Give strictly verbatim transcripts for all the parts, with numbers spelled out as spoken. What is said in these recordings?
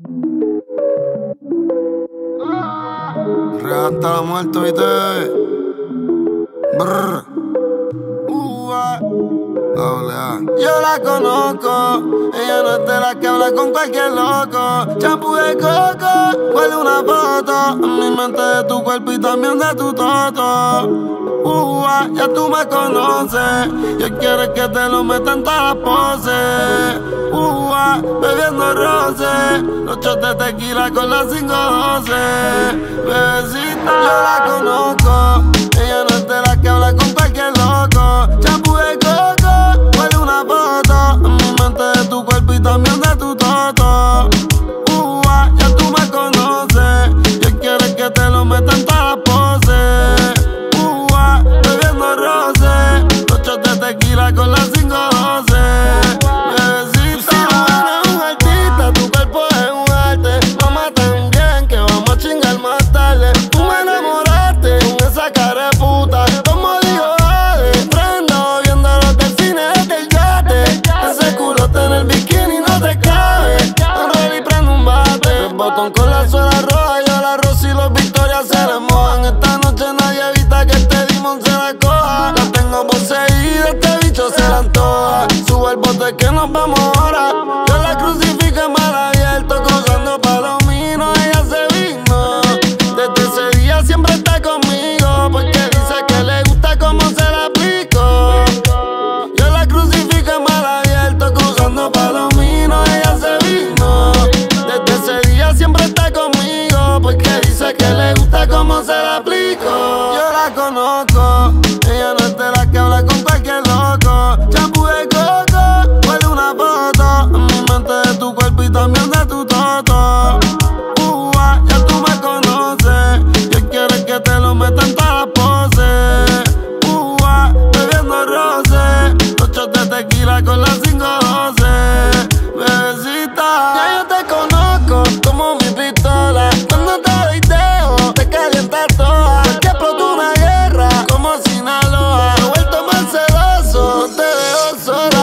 Real hasta la muerte, ¿viste? Brr. Uh, ah. Doble A. Yo la conozco, ella no es de la que habla con cualquier loco. Champú de coco, huele una foto en mi mente de tu cuerpo y también de tu toto. Uh, ah, ya tú me conoces, yo quiero que te lo metan en todas las poses. Uh, ah, bebiendo roce, los shots de tequila con las cinco doce. Bebecita, yo la conozco, ella no es de la que habla con cualquier loco. Champú de coco, huele una foto en mi mente de tu cuerpo y también de tu toto. Uh, ah, ya tú me conoces, yo quiero que te lo metan en todas las poses. Bebiendo roce, los shots de tequila con las cinco doce. Bebecita, si no eres un artista, tu cuerpo es un arte. Mamá tan bien que vamos a chingar más tarde. Tú me enamoraste con esa cara de puta. Como dijo Ade, prendo viendo los del cine desde el yate. Ese culote en el bikini no te cabe. Enroll y prendo un bate. El botón con la suela roja, yo la rosa y los Victorias se le mojan. Esta noche nadie evita que este demon se la coja. La tengo poseída, este bicho se la antoja. Sube el bote que nos vamos ahora. Yo la crucifico en mar abierto, cruzando palominos, ella se vino. Desde ese día siempre está conmigo, porque dice que le gusta cómo se la aplico. Yo la crucifico en mar abierto, cruzando palominos, ella se vino. Desde ese día siempre está conmigo, porque dice que le gusta cómo se la aplico. Yo la conozco, ella no es de la que habla con cualquier loco. Champú de coco, huele una foto en mi mente de tu cuerpo y también de tu toto. Uh, ah, ya tú me conoces, yo quiero que te lo metan en todas las poses. Uh, ah, bebiendo roce, los shots de tequila con las cinco doce. Bebecita, ya yo te conozco como mi pistola. Cuando te doy dejo, te calientas toda. Porque explotó una guerra como Sinaloa. Me he vuelto más celoso, no te dejo sola.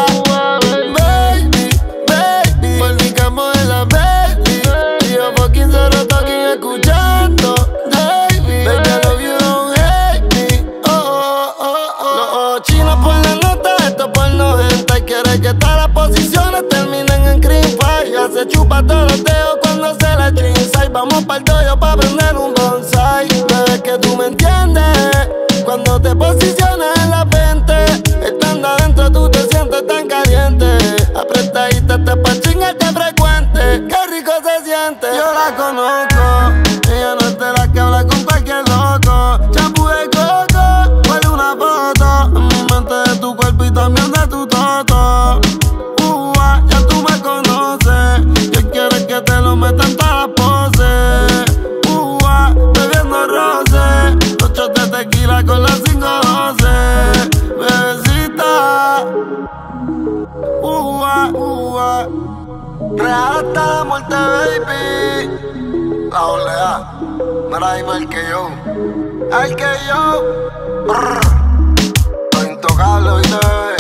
Baby, baby, por mi campo de la baby. Y yo fucking solo talking escuchando. Baby, baby, I love you, don't hate me. Oh, oh, oh, oh. Los ojos chinos por la nota, esto por noventa. Y quiere que todas las posiciones terminen en cream pie. Ya se chupa todos los dedos cuando se la chinza. Y vamos pa'l dojo pa' prender un bonsai. Bebé, que tú me entiendes. Cuando te posicionas en la veinte, estando adentro tú te sientes tan caliente. Apretadita te pa' chingarte frecuente. Qué rico se siente. Yo la conozco, ella no es de la que habla con cualquier loco. Champú de coco, huele una foto en mi mente de tu cuerpo y también de tu toto. Uh, ah, ya tú me conoces, yo quiero que te lo metan en todas las poses. Uh, ah, bebiendo roce, los shots de tequila con las cinco doce. Bebecita, uh, ah, uh, ah. Real hasta la muerte, baby. La doble A, mira, dime el que yo, el que yo. Brr. Lo intocable, ¿viste?